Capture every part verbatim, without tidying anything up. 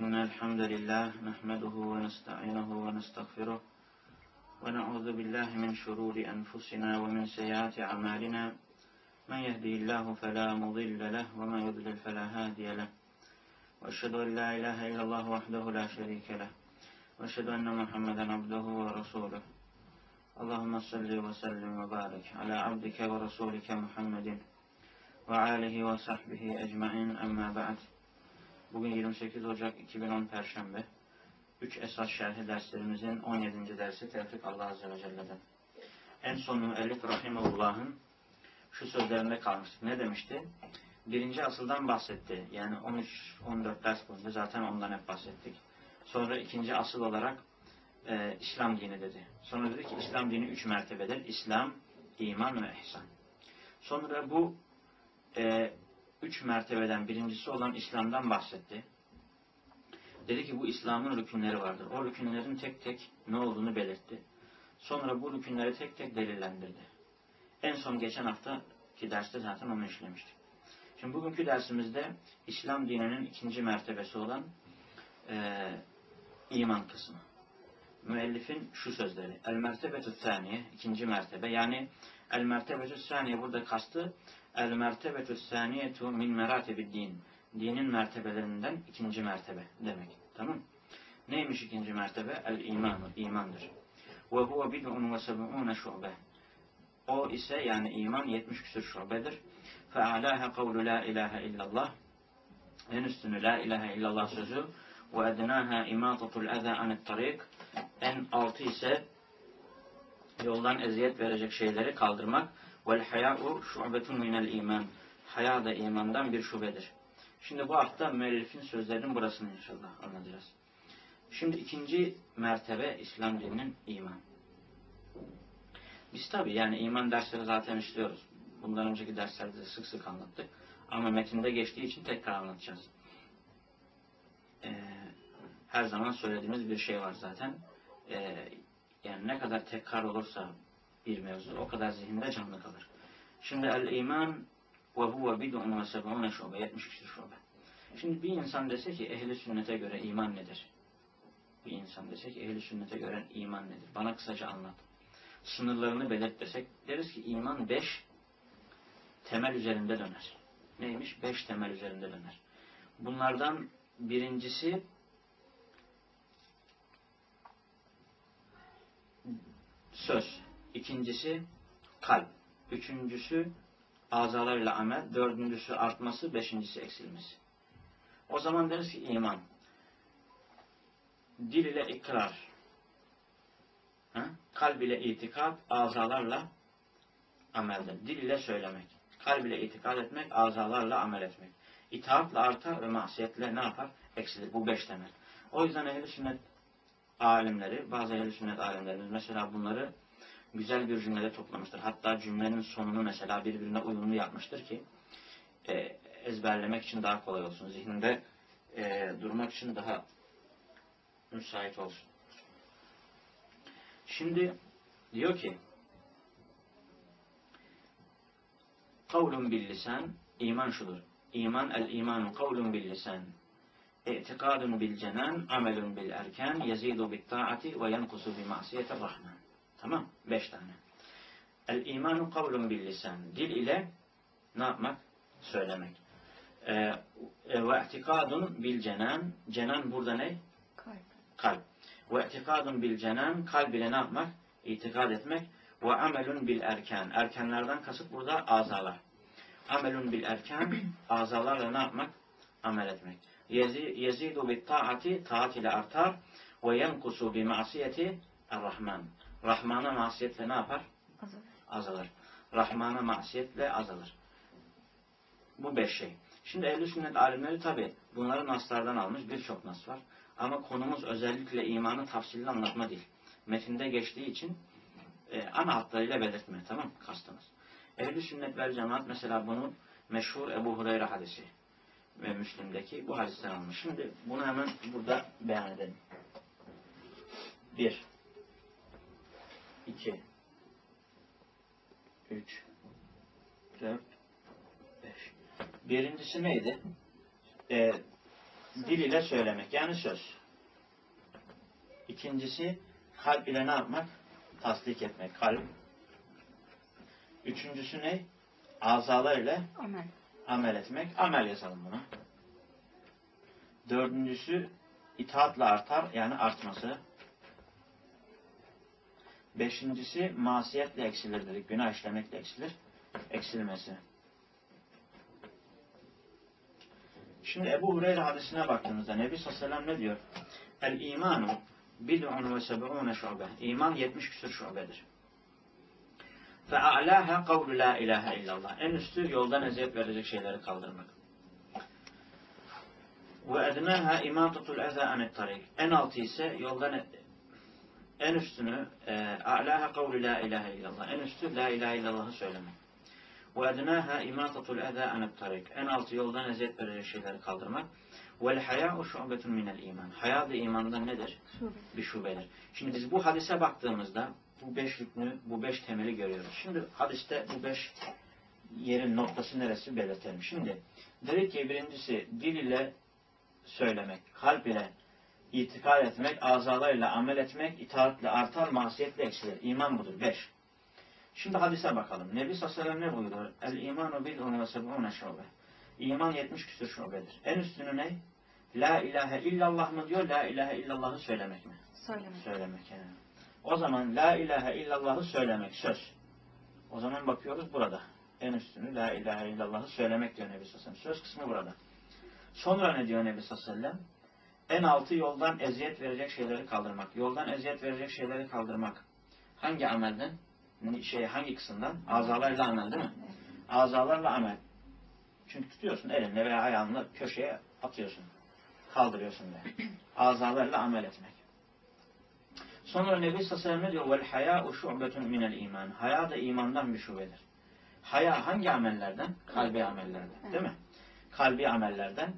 إن الحمد لله نحمده ونستعينه ونستغفره ونعوذ بالله من شرور أنفسنا ومن سيئات أعمالنا من يهدي الله فلا مضل له ومن يضلل فلا هادي له وأشهد أن لا إله إلا الله وحده لا شريك له وأشهد أن محمدا عبده ورسوله اللهم صل وسلم وبارك على عبدك ورسولك محمد وآله وصحبه أجمعين أما بعد. Bugün yirmi sekiz Ocak iki bin on Perşembe. Üç esas şerhi derslerimizin on yedinci dersi Tevfik Allah Azze ve Celle'den. En son müellif Rahimullah'ın şu sözlerinde kalmıştık. Ne demişti? Birinci asıldan bahsetti. Yani on üç on dört ders boyunca zaten ondan hep bahsettik. Sonra ikinci asıl olarak e, İslam dini dedi. Sonra dedi ki İslam dini üç mertebedir. İslam, iman ve ihsan. Sonra bu e, üç mertebeden birincisi olan İslam'dan bahsetti. Dedi ki bu İslam'ın rükünleri vardır. O rükünlerin tek tek ne olduğunu belirtti. Sonra bu rükünleri tek tek delillendirdi. En son geçen haftaki derste zaten onu işlemiştik. Şimdi bugünkü dersimizde İslam dininin ikinci mertebesi olan e, iman kısmı. Müellifin şu sözleri. El mertebetü saniye, ikinci mertebe. Yani el mertebetü saniye burada kastı el mertebetü saniyetu min meratibid din. Dinin mertebelerinden ikinci mertebe demek. Tamam? Neymiş ikinci mertebe? El imanu, imandır. Ve huve bid'un ve seb'une şu'be. O ise yani iman yetmiş küsur şubedir. Fe a'laha kavlu la ilahe illallah. En üstünü la ilahe illallah sözü. Ve ednaha imatatul eza anit tarik. En altı ise yoldan eziyet verecek şeyleri kaldırmak. Vel haya'u şu'betun minel iman. Haya da imandan bir şubedir. Şimdi bu hafta müellifin sözlerinin burasını inşallah anlatacağız. Şimdi ikinci mertebe İslam dininin iman. Biz tabi yani iman dersleri zaten işliyoruz. Bundan önceki derslerde de sık sık anlattık. Ama metinde geçtiği için tekrar anlatacağız. Ee, her zaman söylediğimiz bir şey var zaten. Ee, yani ne kadar tekrar olursa bir mevzu o kadar zihinde canlı kalır. Şimdi el-iman ve huve bid'un ve seb'une şube, yetmiş küsur şube. Şimdi bir insan dese ki ehli sünnete göre iman nedir? Bir insan dese ki ehli sünnete göre iman nedir? Bana kısaca anlat. Sınırlarını belirt desek deriz ki iman beş temel üzerinde döner. Neymiş? Beş temel üzerinde döner. Bunlardan birincisi söz. İkincisi kalp. Üçüncüsü azalarıyla amel. Dördüncüsü artması. Beşincisi eksilmesi. O zaman deriz ki iman. Dil ile ikrar. Ha? Kalb ile itikat. Azalarla ameldir. Dil ile söylemek. Kalb ile itikad etmek. Azalarla amel etmek. İtaatla artar ve masiyetle ne yapar? Eksilir. Bu beş temel. O yüzden ehl-i sünnet alimleri, bazı ehl-i sünnet alimlerimiz mesela bunları güzel bir cümlede toplamıştır. Hatta cümlenin sonunu mesela birbirine uyumlu yapmıştır ki e, ezberlemek için daha kolay olsun. Zihninde e, durmak için daha müsait olsun. Şimdi diyor ki kavlun bil lisan, iman şudur. İman el imanu kavlun bil lisan. İ'tikadun bil cenan, amelun bil erken, yezidu bit taati ve yankusu bi masiyetir rahman. Tamam? Beş tane. El imanu kavlun bil lisan. Dil ile ne yapmak? Söylemek. Ee, ve i'tikadun bil cenan. Cenan burada ne? Kalp. Kalp. Ve i'tikadun bil cenan. Kalb ile ne yapmak? İtikad etmek. Ve amelun bil erken. Erkenlerden kasıt burada azalar. Amelun bil erken. Azalarla ne yapmak? Amel etmek. Yezidu bit taati. Taat ile artar. Ve yenkusu bi masiyeti er-rahman. Rahman'a masiyetle ne yapar? Azalır. Azalır. Rahman'a masiyetle azalır. Bu beş şey. Şimdi ehl-i sünnet alimleri tabi bunları naslardan almış, birçok nas var. Ama konumuz özellikle imanı tafsilli anlatma değil. Metinde geçtiği için e, ana hatlarıyla belirtme, tamam mı? Kastımız. Ehl-i sünnet vel cemaat mesela bunu meşhur Ebu Hureyre hadisi ve Müslim'deki bu hadisten almış. Şimdi bunu hemen burada beyan edelim. Bir. iki. üç. dört. beş. Birincisi neydi? Ee, dil ile söylemek yani söz. İkincisi kalp ile ne yapmak? Tasdik etmek. Kalp. Üçüncüsü ne? Azalar ile Amel. amel etmek. Amel yazalım buna. Dördüncüsü itaatla artar yani artması. Beşincisi masiyetle eksilir dedik. Günah işlemekle eksilir. Eksilmesi. Şimdi Ebu Hureyre hadisine baktığımızda Nebi sallallahu aleyhi ve sellem ne diyor? El imanu bid'un ve seb'une şube. İman yetmiş küsur şubedir. Fe a'laha kavlu la ilahe illallah. En üstü yoldan eziyet verecek şeyleri kaldırmak. Ve ednaha imatatul eza anet tarik. En altı ise yoldan en üstünü a'laha kavlu la ilahe illallah. En üstü la ilahe illallah'ı söylemek. Ve ednaha imatatul eza anet tarik. En altı yoldan eziyet verecek şeyleri kaldırmak. Vel haya'u şu'betun minel iman. Haya da imandan nedir? Şube. Bir şubedir. Şimdi biz bu hadise baktığımızda bu beş rüknü, bu beş temeli görüyoruz. Şimdi hadiste bu beş yerin noktası neresi belirtelim. Şimdi dedi ki birincisi dil ile söylemek, kalp ile itikad etmek, azalarıyla amel etmek, itaatle artar, masiyetle eksilir. İman budur. Beş. Şimdi hadise bakalım. Nebi sallallahu aleyhi ve sellem ne buyuruyor? El imanu bid'un ve seb'une şube. İman yetmiş küsur şubedir. En üstünü ne? La ilahe illallah mı diyor? La ilahe illallah'ı söylemek mi? Söylemek. Söylemek yani. O zaman la ilahe illallah'ı söylemek söz. O zaman bakıyoruz burada. En üstünü la ilahe illallah'ı söylemek diyor Nebi sallallahu aleyhi ve sellem. Söz kısmı burada. Sonra ne diyor Nebi sallallahu aleyhi ve sellem? En altı yoldan eziyet verecek şeyleri kaldırmak. Yoldan eziyet verecek şeyleri kaldırmak. Hangi amelden? Şey, hangi kısımdan? Azalarla amel değil mi? Azalarla amel. Çünkü tutuyorsun elinle veya ayağınla köşeye atıyorsun. Kaldırıyorsun de. Azalarla amel etmek. Sonra Nebi sallallahu aleyhi ve sellem ne diyor? Vel haya'u şu'betun minel iman. Haya da imandan bir şubedir. Haya hangi amellerden? Kalbi amellerden. Değil mi? Kalbi amellerden.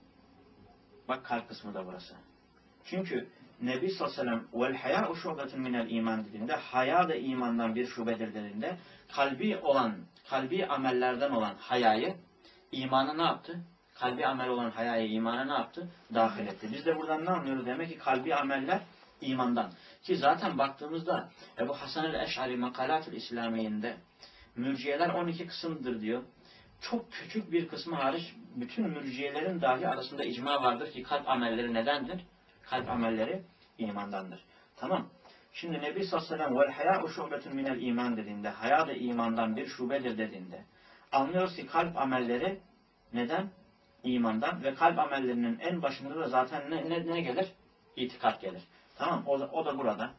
Bak kalp kısmı da burası. Çünkü Nebi sallallahu aleyhi ve sellem vel haya'u şu'betun minel iman dediğinde, haya da imandan bir şubedir dediğinde, kalbi olan, kalbi amellerden olan hayayı imana ne yaptı? Kalbi amel olan hayayı imana ne yaptı? Dahil etti. Biz de buradan ne anlıyoruz? Demek ki kalbi ameller imandan. Ki zaten baktığımızda Ebu Hasan el-Eş'ari Makalat-ül İslamiye'inde mürciyeler on iki kısımdır diyor. Çok küçük bir kısmı hariç bütün mürciyelerin dahi arasında icma vardır ki kalp amelleri nedendir? Kalp amelleri imandandır. Tamam. Şimdi Nebi sallallahu aleyhi ve sellem vel haya'u şu'betun minel iman dediğinde, haya da imandan bir şubedir dediğinde anlıyoruz ki kalp amelleri neden? İmandan ve kalp amellerinin en başında da zaten ne, ne, ne gelir? İtikat gelir. Tamam. O, o da burada.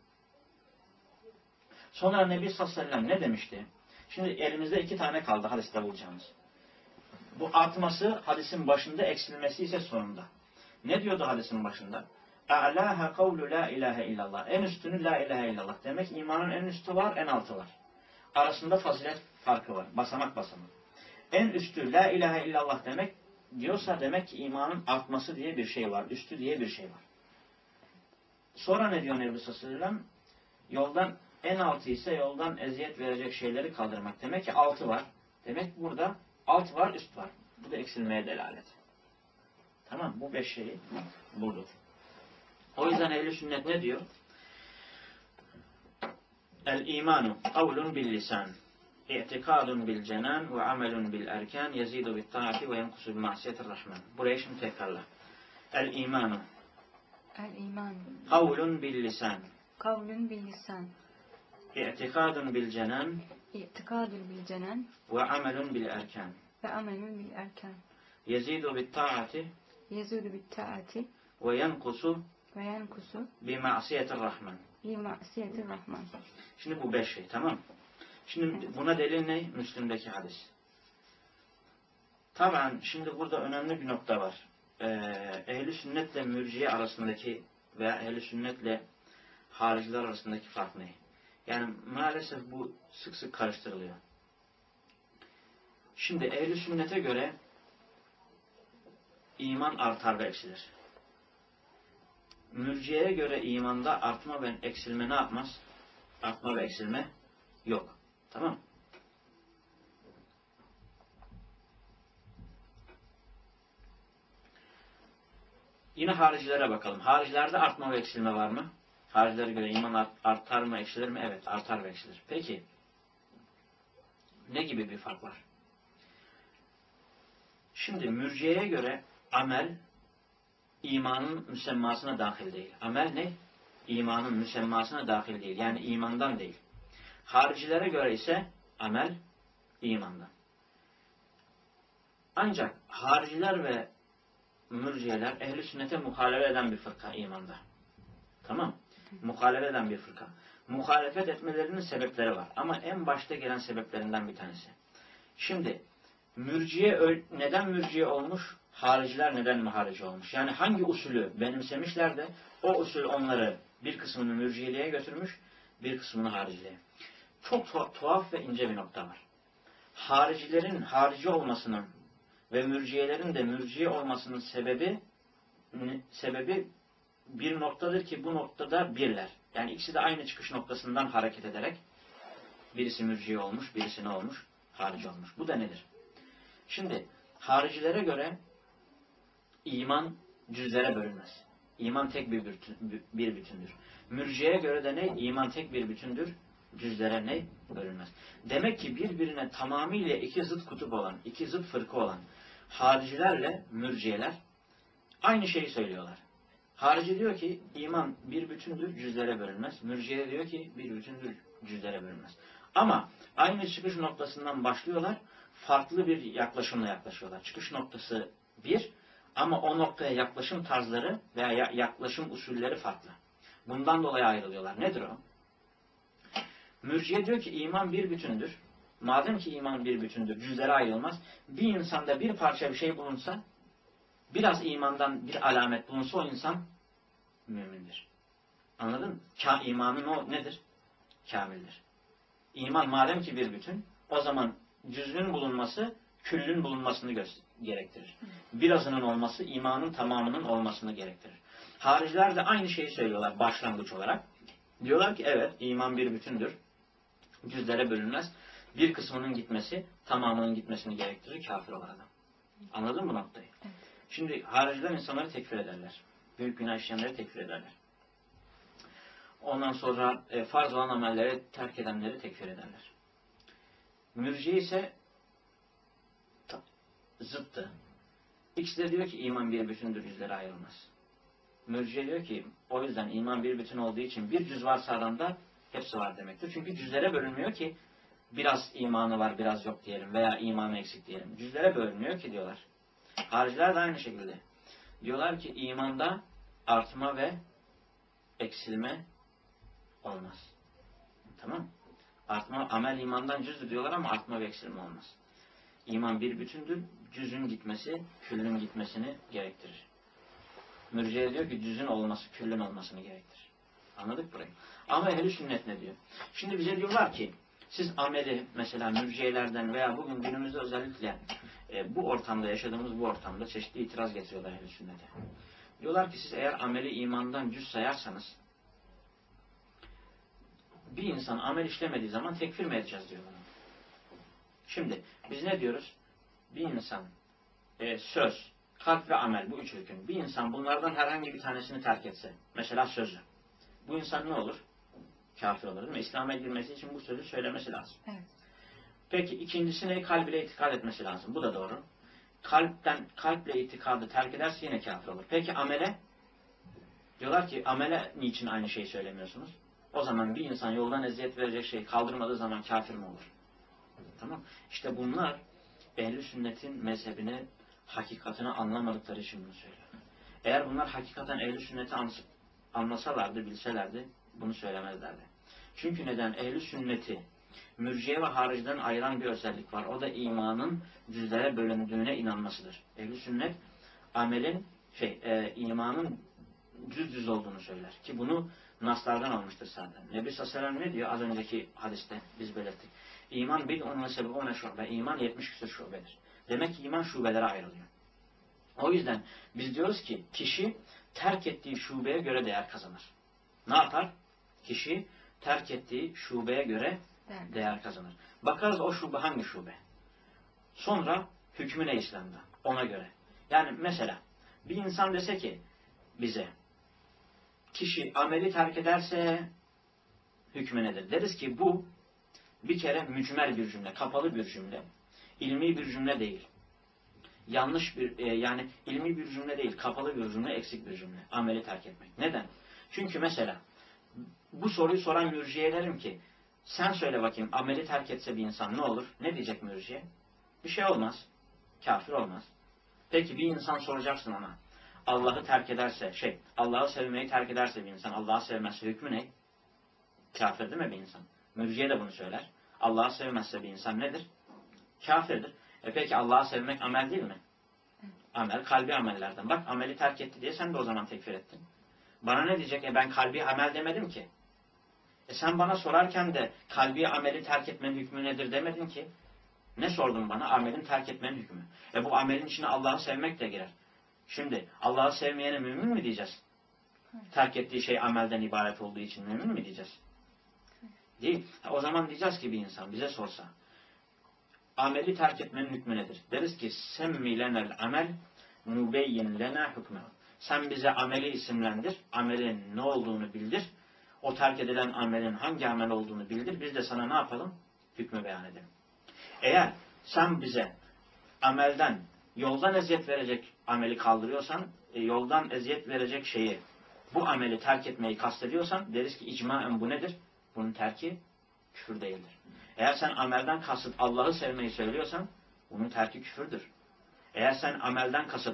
Sonra Nebi sallallahu aleyhi ve sellem ne demişti? Şimdi elimizde iki tane kaldı hadiste bulacağımız. Bu artması hadisin başında, eksilmesi ise sonunda. Ne diyordu hadisin başında? A'laha kavlu la ilahe illallah. En üstünü la ilahe illallah. Demek imanın en üstü var, en altı var. Arasında fazilet farkı var. Basamak basamak. En üstü la ilahe illallah demek diyorsa demek ki imanın artması diye bir şey var. Üstü diye bir şey var. Sonra ne diyor Nebi sallallahu aleyhi ve sellem? Yoldan en altı ise yoldan eziyet verecek şeyleri kaldırmak. Demek ki altı var. Demek burada alt var, üst var. Bu da eksilmeye delalet. Tamam, bu beş şeyi bulduk. O yüzden ehl-i sünnet ne diyor? El-imanu kavlun bil lisan, i'tikadun bil cenan ve amelun bil erkan, yezidu bil taati ve yenkusu bil masiyetir rahman. Burayı şimdi tekrarla. El-imanu El-iman kavlun bil lisan, kavlun bil lisan, i'tikadun bil cenan i'tikadun bil cenan ve amelun bil erkan, ve amelun bil erkan, yezidu bil taati yezudu bil taati ve yenkusu ve yenkusu bi masiyetir rahman. bi masiyetir rahman. Şimdi bu beş şey, tamam. Şimdi buna delil ne? Müslim'deki hadis. Tabii şimdi burada önemli bir nokta var. Ee, ehl-i sünnetle mürciye arasındaki veya ehl-i sünnetle hariciler arasındaki fark ne? Yani maalesef bu sık sık karıştırılıyor. Şimdi ehl-i sünnete göre iman artar ve eksilir. Mürciyeye göre imanda artma ve eksilme ne yapmaz? Artma ve eksilme yok. Tamam. Yine haricilere bakalım. Haricilerde artma ve eksilme var mı? Haricilere göre iman artar mı, eksilir mi? Evet, artar ve eksilir. Peki, ne gibi bir fark var? Şimdi mürciyeye göre amel imanın müsemmasına dahil değil. Amel ne? İmanın müsemmasına dahil değil. Yani imandan değil. Haricilere göre ise amel imandan. Ancak hariciler ve mürciyeler ehli sünnete muhalefet eden bir fırka imanda. Tamam? Muhalefet eden bir fırka. Muhalefet etmelerinin sebepleri var. Ama en başta gelen sebeplerinden bir tanesi. Şimdi mürciye neden mürciye olmuş? Hariciler neden mi harici olmuş? Yani hangi usulü benimsemişler de o usul onları bir kısmını mürciyeliğe götürmüş, bir kısmını hariciliğe. Çok tu- tuhaf ve ince bir nokta var. Haricilerin harici olmasının ve mürciyelerin de mürciye olmasının sebebi sebebi bir noktadır ki bu noktada birler. Yani ikisi de aynı çıkış noktasından hareket ederek birisi mürciye olmuş, birisi ne olmuş? Harici olmuş. Bu da nedir? Şimdi haricilere göre iman cüzlere bölünmez. İman tek bir, bütün, bir bütündür. Mürciye göre de ne? İman tek bir bütündür. Cüzlere ne? Bölünmez. Demek ki birbirine tamamıyla iki zıt kutup olan, iki zıt fırka olan haricilerle mürciyeler aynı şeyi söylüyorlar. Harici diyor ki iman bir bütündür, cüzlere bölünmez. Mürciye diyor ki bir bütündür, cüzlere bölünmez. Ama aynı çıkış noktasından başlıyorlar, farklı bir yaklaşımla yaklaşıyorlar. Çıkış noktası bir ama o noktaya yaklaşım tarzları veya yaklaşım usulleri farklı. Bundan dolayı ayrılıyorlar. Nedir o? Mürciye diyor ki iman bir bütündür. Madem ki iman bir bütündür, cüzlere ayrılmaz. Bir insanda bir parça bir şey bulunsa, biraz imandan bir alamet bulunsa o insan mümindir. Anladın mı? Ka imanın o nedir? Kamildir. İman madem ki bir bütün, o zaman cüz'ün bulunması, küllün bulunmasını gerektirir. Birazının olması, imanın tamamının olmasını gerektirir. Hariciler de aynı şeyi söylüyorlar başlangıç olarak. Diyorlar ki evet, iman bir bütündür. Cüzlere bölünmez. Bir kısmının gitmesi, tamamının gitmesini gerektirir kafir olan adam. Anladın mı bu noktayı? Evet. Şimdi hariciler insanları tekfir ederler. Büyük günah işleyenleri tekfir ederler. Ondan sonra e, farz olan amelleri terk edenleri tekfir ederler. Mürciye ise ta, zıttı. İkisi de diyor ki iman bir bütündür, cüzlere ayrılmaz. Mürciye diyor ki o yüzden iman bir bütün olduğu için bir cüz varsa aranda hepsi var demektir. Çünkü cüzlere bölünmüyor ki biraz imanı var biraz yok diyelim veya imanı eksik diyelim. Cüzlere bölünmüyor ki diyorlar. Hariciler de aynı şekilde. Diyorlar ki imanda artma ve eksilme olmaz. Tamam. Artma, amel imandan cüzdür diyorlar ama artma ve eksilme olmaz. İman bir bütündür. Cüzün gitmesi, küllün gitmesini gerektirir. Mürciye diyor ki cüzün olması, küllün olmasını gerektirir. Anladık burayı. Ama ehl-i sünnet ne diyor? Şimdi bize diyorlar ki siz ameli mesela mürciyelerden veya bugün günümüzde özellikle e, bu ortamda yaşadığımız bu ortamda çeşitli itiraz getiriyorlar ehl-i sünnete. Diyorlar ki siz eğer ameli imandan cüz sayarsanız bir insan amel işlemediği zaman tekfir mi edeceğiz diyor bana. Şimdi biz ne diyoruz? Bir insan e, söz, kalp ve amel bu üç rükün. Bir insan bunlardan herhangi bir tanesini terk etse, mesela sözü. Bu insan ne olur? Kafir olur değil mi? İslam'a girmesi için bu sözü söylemesi lazım. Evet. Peki ikincisine kalbiyle itikad etmesi lazım. Bu da doğru. Kalpten, kalple itikadı terk ederse yine kafir olur. Peki amele? Diyorlar ki amele niçin aynı şeyi söylemiyorsunuz? O zaman bir insan yoldan eziyet verecek şeyi kaldırmadığı zaman kafir mi olur? Tamam. İşte bunlar ehl-i sünnetin mezhebini, hakikatini anlamadıkları için bunu söylüyor. Eğer bunlar hakikaten ehl-i sünneti anlasalardı, bilselerdi bunu söylemezlerdi. Çünkü neden? Ehl-i sünneti mürciye ve hariciden ayıran bir özellik var. O da imanın cüzlere bölündüğüne inanmasıdır. Ehl-i sünnet amelin şey, e, imanın cüz cüz olduğunu söyler. Ki bunu naslardan almıştır zaten. Nebi sallallahu aleyhi ve sellem ne diyor? Az önceki hadiste biz belirttik. İman bil onun sebebi ona şube. İman yetmiş küsur şubedir. Demek ki iman şubelere ayrılıyor. O yüzden biz diyoruz ki kişi terk ettiği şubeye göre değer kazanır. Ne yapar? Kişi terk ettiği şubeye göre değer, değer kazanır. Bakarız o şube hangi şube? Sonra hükmü ne İslam'da? Ona göre. Yani mesela bir insan dese ki bize kişi ameli terk ederse hükmü nedir? Deriz ki bu bir kere mücmel bir cümle, kapalı bir cümle. İlmi bir cümle değil. Yanlış bir, e, yani ilmi bir cümle değil, kapalı bir cümle, eksik bir cümle. Ameli terk etmek. Neden? Çünkü mesela bu soruyu soran mürciye derim ki sen söyle bakayım ameli terk etse bir insan ne olur? Ne diyecek mürciye? Bir şey olmaz. Kafir olmaz. Peki bir insan soracaksın ona. Allah'ı terk ederse, şey, Allah'ı sevmeyi terk ederse bir insan, Allah'ı sevmezse hükmü ne? Kafir değil mi bir insan? Mürciye de bunu söyler. Allah'ı sevmezse bir insan nedir? Kafirdir. E peki Allah'ı sevmek amel değil mi? Amel, kalbi amellerden. Bak ameli terk etti diye sen de o zaman tekfir ettin. Bana ne diyecek? E ben kalbi amel demedim ki. E sen bana sorarken de kalbi ameli terk etmenin hükmü nedir demedin ki. Ne sordun bana? Amelin terk etmenin hükmü. E bu amelin içine Allah'ı sevmek de girer. Şimdi Allah'ı sevmeyene mümin mi diyeceğiz? Terk ettiği şey amelden ibaret olduğu için mümin mi diyeceğiz? Değil. O zaman diyeceğiz ki bir insan bize sorsa ameli terk etmenin hükmü nedir? Deriz ki semmi lenel amel nubeyyin lena hükmehu. Sen bize ameli isimlendir. Amelin ne olduğunu bildir. O terk edilen amelin hangi amel olduğunu bildir. Biz de sana ne yapalım? Hükmü beyan edelim. Eğer sen bize amelden, yoldan eziyet verecek ameli kaldırıyorsan, e, yoldan eziyet verecek şeyi, bu ameli terk etmeyi kastediyorsan, deriz ki icmaen bu nedir? Bunun terki küfür değildir. Eğer sen amelden kasıt Allah'ı sevmeyi söylüyorsan, bunun terki küfürdür. Eğer sen amelden kasıt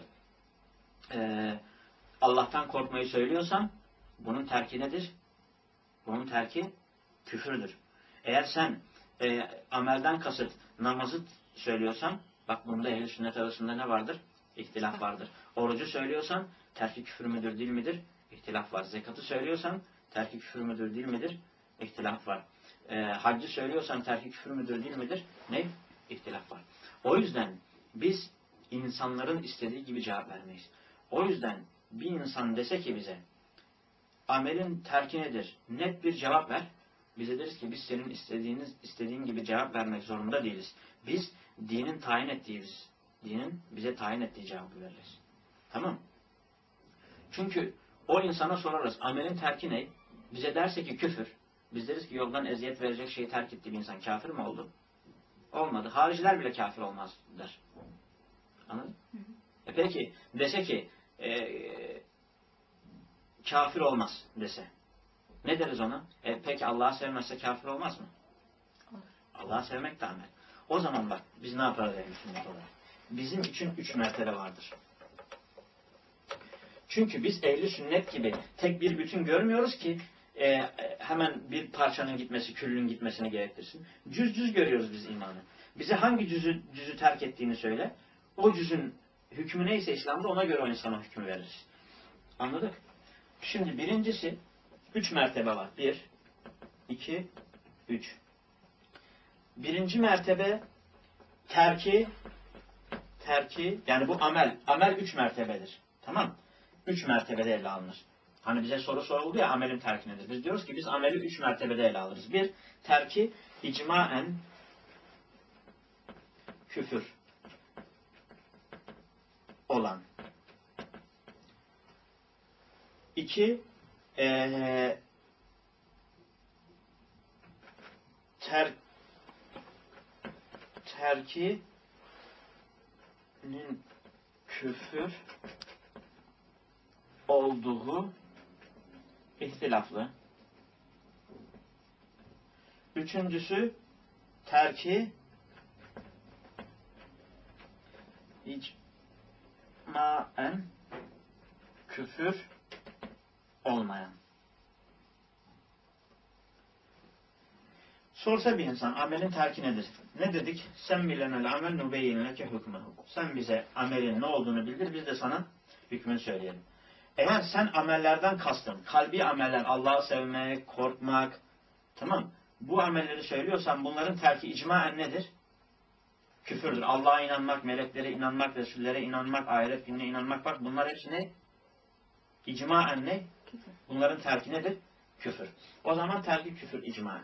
e, Allah'tan korkmayı söylüyorsan, bunun terki nedir? Bunun terki küfürdür. Eğer sen e, amelden kasıt namazı söylüyorsan, bak bunda ehl-i sünnet arasında ne vardır? İhtilaf vardır. Orucu söylüyorsan, terki küfür müdür, değil midir? İhtilaf var. Zekatı söylüyorsan, terki küfür müdür, değil midir? İhtilaf var. E, haccı söylüyorsan, terki küfür müdür, değil midir? Ne? İhtilaf var. O yüzden biz insanların istediği gibi cevap vermeyiz. O yüzden bir insan dese ki bize, amelin terki nedir? Net bir cevap ver. Bize deriz ki biz senin istediğiniz, istediğin gibi cevap vermek zorunda değiliz. Biz dinin tayin ettiği, biz, dinin bize tayin ettiği cevabı veririz. Tamam. Çünkü o insana sorarız. Amelin terki ne? Bize derse ki küfür. Biz deriz ki yoldan eziyet verecek şeyi terk ettiği bir insan kafir mi oldu? Olmadı. Hariciler bile kafir olmaz der. Anladın? Hı hı. E peki dese ki e, kafir olmaz dese. Ne deriz ona? E, peki Allah'ı sevmezse kafir olmaz mı? Allah'ı sevmek de amel. O zaman bak biz ne yaparız ehl-i sünnet olarak? Bizim için üç mertebe vardır. Çünkü biz ehl-i sünnet gibi tek bir bütün görmüyoruz ki e, hemen bir parçanın gitmesi, küllün gitmesini gerektirsin. Cüz cüz görüyoruz biz imanı. Bize hangi cüzü, cüzü terk ettiğini söyle. O cüzün hükmü neyse İslam'da ona göre o insana hükmü veririz. Anladık? Şimdi birincisi üç mertebe var. Bir, iki, üç. Birinci mertebe terki, terki, yani bu amel. Amel üç mertebedir. Tamam. Üç mertebede ele alınır. Hani bize soru soruldu ya amelin terki nedir? Biz diyoruz ki biz ameli üç mertebede ele alırız. Bir, terki icmaen küfür olan. İki, ee, ter, terkinin küfür olduğu ihtilaflı. Üçüncüsü terki icmaen küfür olmayan. Sorsa bir insan amelin terki nedir? Ne dedik? Sen milenel amel nubeyyinleke hükmehu. Sen bize amelin ne olduğunu bildir, biz de sana hükmünü söyleyelim. Eğer sen amellerden kastın, kalbi ameller, Allah'ı sevmek, korkmak, tamam, bu amelleri söylüyorsan bunların terki icmaen nedir? Küfürdür. Allah'a inanmak, meleklere inanmak, Resullere inanmak, ahiret gününe inanmak, bak bunlar hepsi ne? İcmaen ne? Küfür. Bunların terki nedir? Küfür. O zaman terki küfür icmaen.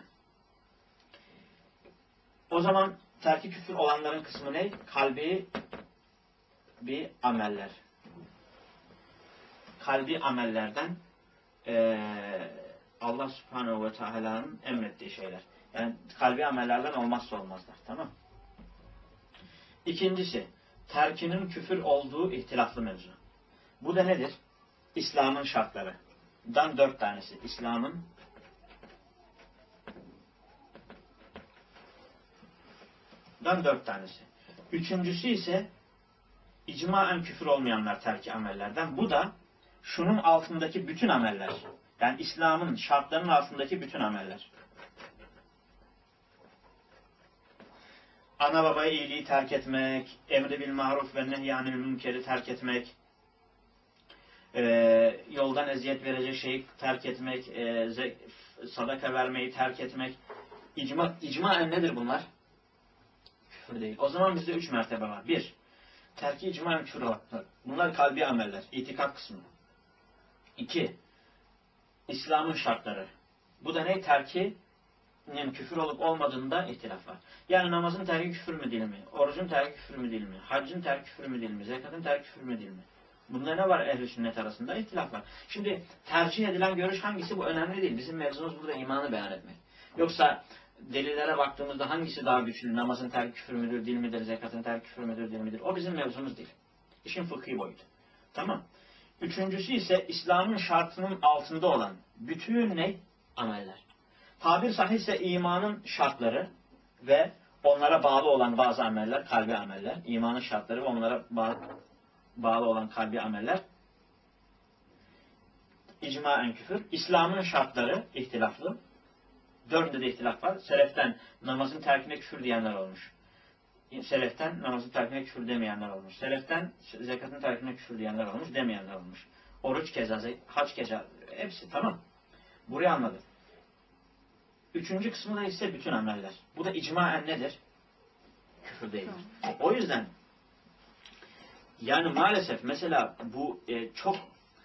O zaman terki küfür olanların kısmı ne? Kalbi bir ameller. kalbi amellerden e, Allah Subhanahu ve Teala'nın emrettiği şeyler. Yani kalbi amellerden olmazsa olmazlar. Tamam. İkincisi, terkinin küfür olduğu ihtilaflı mevzu. Bu da nedir? İslam'ın şartlarından dört tanesi. İslam'ın dan dört tanesi. Üçüncüsü ise icmaen küfür olmayanlar terki amellerden. Bu da şunun altındaki bütün ameller. Yani İslam'ın şartlarının altındaki bütün ameller. Ana babaya iyiliği terk etmek, emri bil maruf ve nehyanil münkeri terk etmek, e, yoldan eziyet verecek şeyi terk etmek, e, sadaka vermeyi terk etmek. İcma, icmaen nedir bunlar? Küfür değil. O zaman bizde üç mertebe var. Bir, terki icmaen küfür var. Bunlar kalbi ameller, itikad kısmı. İki, İslam'ın şartları. Bu da ne? Terkinin küfür olup olmadığında ihtilaf var. Yani namazın terki küfür mü değil mi? Orucun terki küfür mü değil mi? Haccın terki küfür mü değil mi? Zekatın terki küfür mü değil mi? Bunda ne var ehl-i sünnet arasında? İhtilaf var. Şimdi tercih edilen görüş hangisi? Bu önemli değil. Bizim mevzumuz burada imanı beyan etmek. Yoksa delillere baktığımızda hangisi daha güçlü? Namazın terki küfür müdür, değil midir? Zekatın terki küfür müdür, değil midir? O bizim mevzumuz değil. İşin fıkhi boyutu. Tamam. Üçüncüsü ise İslam'ın şartının altında olan bütün ne? Ameller. Tabir sahihse imanın şartları ve onlara bağlı olan bazı ameller, kalbi ameller. İmanın şartları ve onlara bağlı, bağlı olan kalbi ameller. İcmaen küfür. İslam'ın şartları ihtilaflı. Dördünde de ihtilaf var. Seleften namazın terkine küfür diyenler olmuş. Seleften namazın terkine küfür demeyenler olmuş. Seleften zekatın terkine küfür diyenler olmuş, demeyenler olmuş. Oruç keza, hac keza, hepsi tamam. Burayı anladık. Üçüncü kısmı da ise bütün ameller. Bu da icmaen nedir? Küfür değildir. O yüzden yani maalesef mesela bu e, çok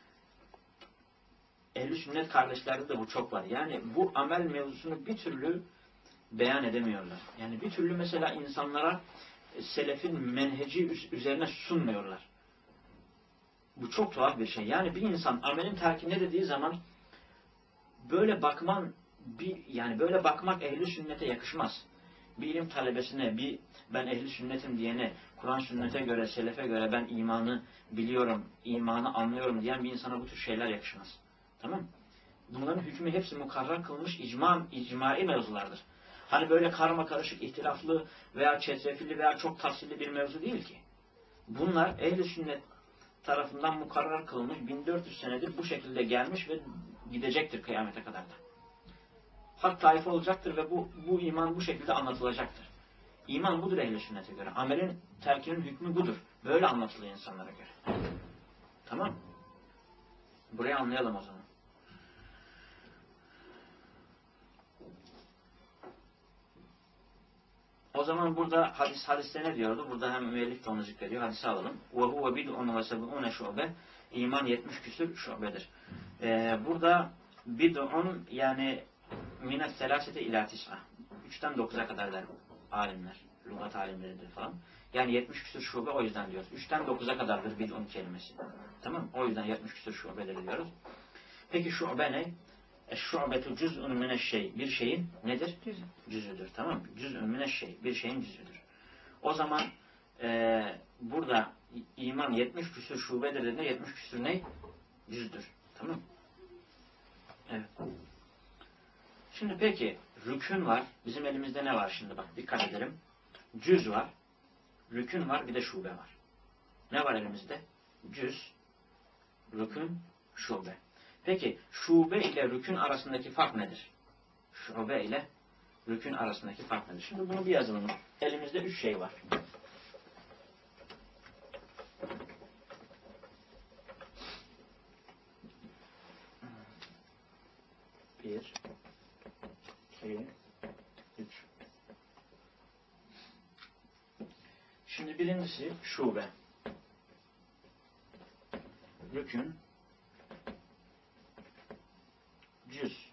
ehl-i sünnet kardeşlerde de bu çok var. Yani bu amel mevzusunu bir türlü beyan edemiyorlar. Yani bir türlü mesela insanlara selefin menheci üzerine sunmuyorlar. Bu çok tuhaf bir şey. Yani bir insan amelin terki ne dediği zaman böyle bakman bir yani böyle bakmak ehli sünnete yakışmaz. Bir ilim talebesine, bir ben ehli sünnetim diyene, Kur'an sünnete göre, selefe göre ben imanı biliyorum, imanı anlıyorum diyen bir insana bu tür şeyler yakışmaz. Tamam mı? Bunların hükmü hepsi mukarrar kılmış icma, icmai mevzulardır. Hani böyle karma karışık, ihtilaflı veya çetrefilli veya çok tafsilli bir mevzu değil ki. Bunlar ehl-i sünnet tarafından mukarrar kılınmış, bin dört yüz senedir bu şekilde gelmiş ve gidecektir kıyamete kadar da. Hak taife olacaktır ve bu, bu iman bu şekilde anlatılacaktır. İman budur ehl-i sünnete göre. Amelin terkinin hükmü budur. Böyle anlatılıyor insanlara göre. Tamam. Burayı anlayalım o zaman. O zaman burada hadis hadiste ne diyordu? Burada hem müellif de onu zikrediyor. Hadisi alalım. وَهُوَ بِدْعُنُ وَسَبْعُونَ şube. İman yetmiş küsür şubedir. Ee, burada bid'un yani minet selasete ila tis'a. Üçten dokuza kadar der alimler. Lügat alimleridir falan. Yani yetmiş küsur şube o yüzden diyoruz. Üçten dokuza kadardır bid'un kelimesi. Tamam. O yüzden yetmiş küsur şubedir diyoruz. Peki şube ne? Eş-şu'betu cüz'ün mineşşey. Bir şeyin nedir? Cüz'ü. Cüzüdür. Tamam mı? Cüz'ün mineşşey. Bir şeyin cüzüdür. O zaman e, burada iman yetmiş küsur şubedir dediğinde yetmiş küsur ne? Cüzdür. Tamam mı? Evet. Şimdi peki rükün var. Bizim elimizde ne var şimdi bak dikkat edelim. Cüz var. Rükün var. Bir de şube var. Ne var elimizde? Cüz, rükün, şube. Peki şube ile rükün arasındaki fark nedir? Şube ile rükün arasındaki fark nedir? Şimdi bunu bir yazalım. Elimizde üç şey var. Bir, iki, üç. Şimdi birincisi şube. Rükün, cüz.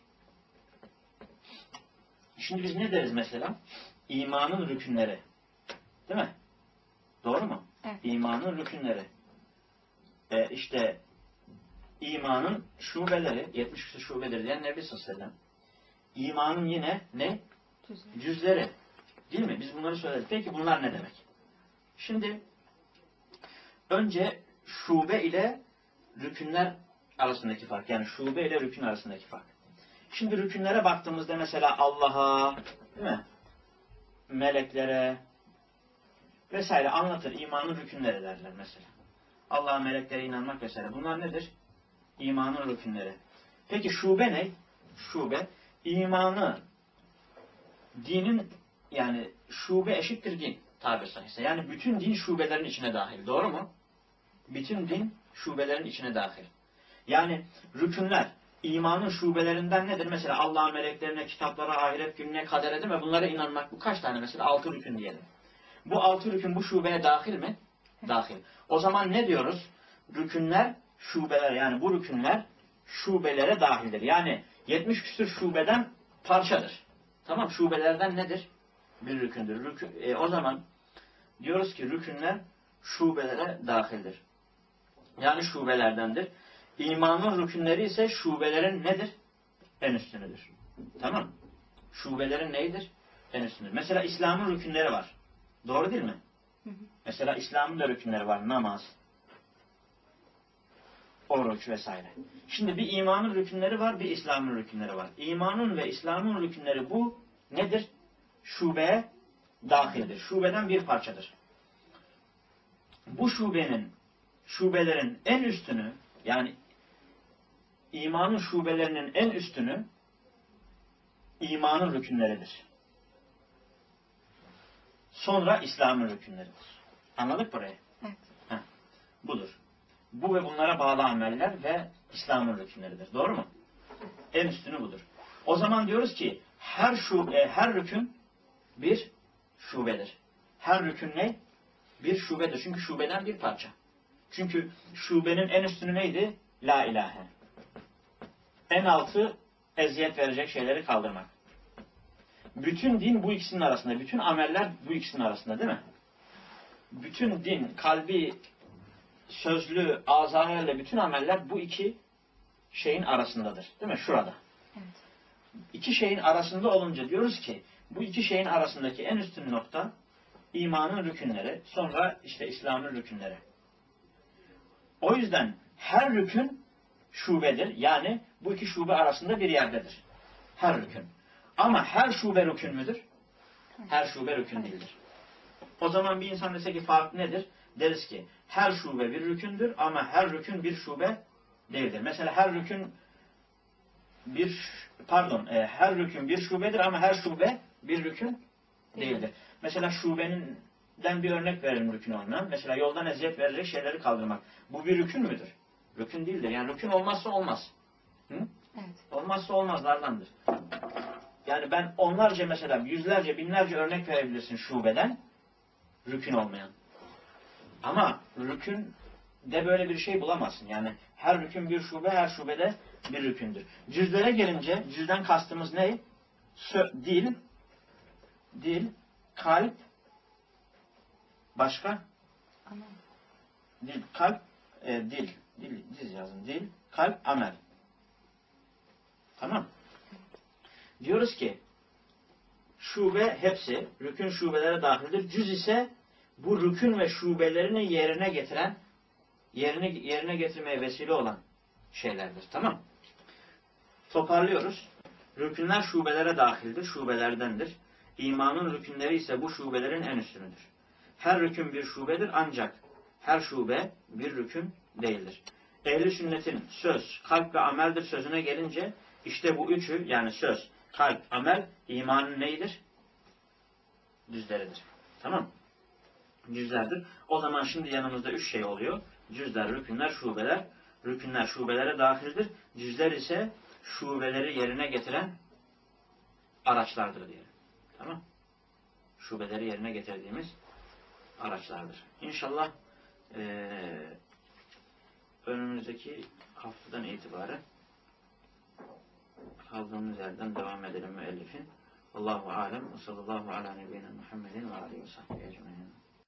Şimdi biz ne deriz mesela? İmanın rükünleri. Değil mi? Doğru mu? Evet. İmanın rükünleri. Ee, işte imanın şubeleri, yetmiş küsur şubedir diyen Nebi sallallahu aleyhi ve sellem. İmanın yine ne? Cüzleri. Cüzleri. Değil mi? Biz bunları söyledik. Peki bunlar ne demek? Şimdi önce şube ile rükünler arasındaki fark. Yani şube ile rükün arasındaki fark. Şimdi rükünlere baktığımızda mesela Allah'a, değil mi? Meleklere vesaire anlatır. İmanın rükünleri derler mesela. Allah'a, meleklere inanmak vesaire. Bunlar nedir? İmanın rükünleri. Peki şube ne? Şube, imanı, dinin, yani şube eşittir din tabir sahihse. Yani bütün din şubelerin içine dahil. Doğru mu? Bütün din şubelerin içine dahil. Yani rükünler, imanın şubelerinden nedir? Mesela Allah'ın meleklerine, kitaplara, ahiret gününe, kadere değil mi? Bunlara inanmak. Bu kaç tane mesela? Altı rükün diyelim. Bu altı rükün bu şubeye dahil mi? Dahil. O zaman ne diyoruz? Rükünler, şubeler, yani bu rükünler şubelere dahildir. Yani yetmiş küsur şubeden parçadır. Tamam, şubelerden nedir? Bir rükündür. Rükün, e, o zaman diyoruz ki rükünler şubelere dahildir. Yani şubelerdendir. İmanın rükünleri ise şubelerin nedir? En üstünüdür. Tamam. Şubelerin neydir? En üstünüdür. Mesela İslam'ın rükünleri var. Doğru değil mi? Hı hı. Mesela İslam'ın da rükünleri var. Namaz, oruç vesaire. Şimdi bir imanın rükünleri var, bir İslam'ın rükünleri var. İmanın ve İslam'ın rükünleri bu nedir? Şubeye dahildir. Şubeden bir parçadır. Bu şubenin, şubelerin en üstünü, yani imanın şubelerinin en üstünü imanın rükünleridir. Sonra İslam'ın rükünleridir. Anladık burayı? Evet. Heh, budur. Bu ve bunlara bağlı ameller ve İslam'ın rükünleridir. Doğru mu? En üstünü budur. O zaman diyoruz ki her şube, her rükün bir şubedir. Her rükün ne? Bir şubedir. Çünkü şubeden bir parça. Çünkü şubenin en üstünü neydi? La ilahe. En altı eziyet verecek şeyleri kaldırmak. Bütün din bu ikisinin arasında. Bütün ameller bu ikisinin arasında, değil mi? Bütün din, kalbi, sözlü, azayla bütün ameller bu iki şeyin arasındadır. Değil mi? Şurada. Evet. İki şeyin arasında olunca diyoruz ki bu iki şeyin arasındaki en üstün nokta imanın rükünleri, sonra işte İslam'ın rükünleri. O yüzden her rükün şubedir. Yani bu iki şube arasında bir yerdedir. Her rükün. Ama her şube rükün müdür? Her şube rükün değildir. O zaman bir insan dese ki fark nedir? Deriz ki her şube bir rükündür ama her rükün bir şube değildir. Mesela her rükün bir pardon e, her rükün bir şubedir ama her şube bir rükün değildir. Mesela şubeninden bir örnek verelim rükün olmayan. Mesela yoldan eziyet verecek şeyleri kaldırmak. Bu bir rükün müdür? Rükün değildir. Yani rükün olmazsa olmaz. Hı? Evet. Olmazsa olmazlardandır. Yani ben onlarca mesela yüzlerce binlerce örnek verebilirsin şubeden rükün olmayan. Ama rükün de böyle bir şey bulamazsın. Yani her rükün bir şube, her şubede bir rükündür. Cüzlere gelince cüzden kastımız ne? Sö- dil, dil, kalp, başka? Amel. Dil, kalp, e, dil, dil, diz yazın. Dil, kalp, amel. Tamam. Diyoruz ki şube hepsi rükün şubelere dahildir. Cüz ise bu rükün ve şubelerini yerine getiren, yerine yerine getirmeye vesile olan şeylerdir. Tamam. Toparlıyoruz. Rükünler şubelere dahildir, şubelerdendir. İmanın rükünleri ise bu şubelerin en üstünüdür. Her rükün bir şubedir ancak her şube bir rükün değildir. Ehl-i sünnetin söz, kalp ve ameldir sözüne gelince işte bu üçü yani söz, kalp, amel imanın neyidir? Cüzleridir. Tamam. Cüzlerdir. O zaman şimdi yanımızda üç şey oluyor. Cüzler, rükünler, şubeler. Rükünler şubelere dahildir. Cüzler ise şubeleri yerine getiren araçlardır diyelim. Tamam. Şubeleri yerine getirdiğimiz araçlardır. İnşallah ee, önümüzdeki haftadan itibaren kaldığımız yerden devam edelim müellifin. Allahu alem ve sallallahu ala nebiyyina Muhammedin ve aleyhi ve sahbihi ecmaîn.